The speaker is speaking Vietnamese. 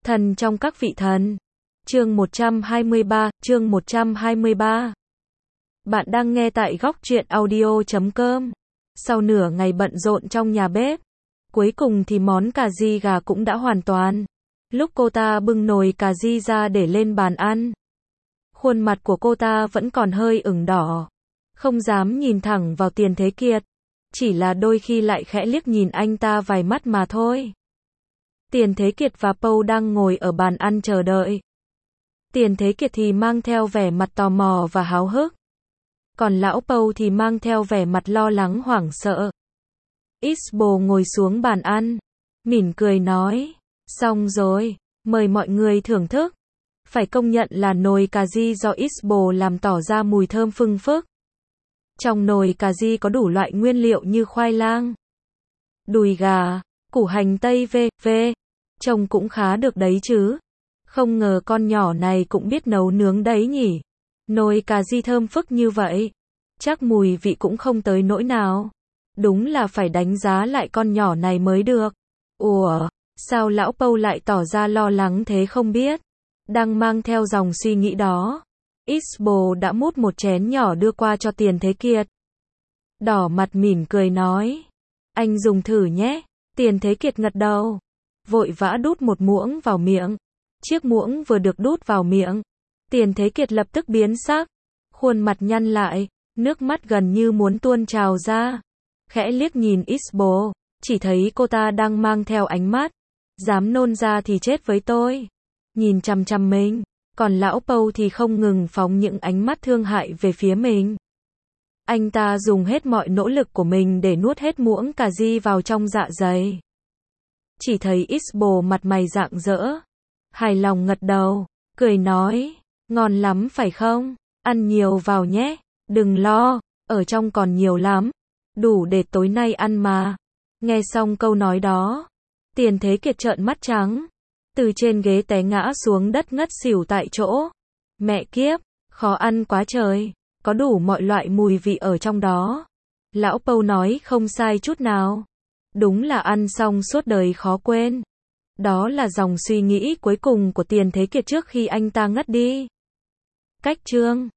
Thần trong các vị thần. Chương 123. Bạn đang nghe tại góc truyện audio.com. Sau nửa ngày bận rộn trong nhà bếp, cuối cùng thì món cà ri gà cũng đã hoàn toàn. Lúc cô ta bưng nồi cà ri ra để lên bàn ăn, khuôn mặt của cô ta vẫn còn hơi ửng đỏ, không dám nhìn thẳng vào Tiền Thế Kiệt, chỉ là đôi khi lại khẽ liếc nhìn anh ta vài mắt mà thôi. Tiền Thế Kiệt và Pâu đang ngồi ở bàn ăn chờ đợi. Tiền Thế Kiệt thì mang theo vẻ mặt tò mò và háo hức, còn lão Pâu thì mang theo vẻ mặt lo lắng hoảng sợ. Isbo ngồi xuống bàn ăn, mỉm cười nói, xong rồi, mời mọi người thưởng thức. Phải công nhận là nồi cà ri do Isbo làm tỏ ra mùi thơm phưng phức. Trong nồi cà ri có đủ loại nguyên liệu như khoai lang, đùi gà, củ hành tây v.v. Trông cũng khá được đấy chứ. Không ngờ con nhỏ này cũng biết nấu nướng đấy nhỉ. Nồi cà ri thơm phức như vậy, chắc mùi vị cũng không tới nỗi nào. Đúng là phải đánh giá lại con nhỏ này mới được. Ủa, sao lão Pâu lại tỏ ra lo lắng thế không biết? Đang mang theo dòng suy nghĩ đó, Isbo đã múc một chén nhỏ đưa qua cho Tiền Thế Kiệt. Đỏ mặt mỉm cười nói, anh dùng thử nhé. Tiền Thế Kiệt gật đầu, vội vã đút một muỗng vào miệng. Chiếc muỗng vừa được đút vào miệng, Tiền Thế Kiệt lập tức biến sắc, khuôn mặt nhăn lại, nước mắt gần như muốn tuôn trào ra. Khẽ liếc nhìn Isbo, chỉ thấy cô ta đang mang theo ánh mắt, dám nôn ra thì chết với tôi. Nhìn chằm chằm mình, còn lão Pâu thì không ngừng phóng những ánh mắt thương hại về phía mình. Anh ta dùng hết mọi nỗ lực của mình để nuốt hết muỗng cà ri vào trong dạ dày. Chỉ thấy Isbo mặt mày rạng rỡ, hài lòng gật đầu, cười nói, ngon lắm phải không? Ăn nhiều vào nhé, đừng lo, ở trong còn nhiều lắm, đủ để tối nay ăn mà. Nghe xong câu nói đó, Tiền Thế Kiệt trợn mắt trắng, từ trên ghế té ngã xuống đất ngất xỉu tại chỗ. Mẹ kiếp, khó ăn quá trời, có đủ mọi loại mùi vị ở trong đó. Lão Pâu nói không sai chút nào. Đúng là ăn xong suốt đời khó quên. Đó là dòng suy nghĩ cuối cùng của Tiền Thế Kiệt trước khi anh ta ngất đi. Cách chương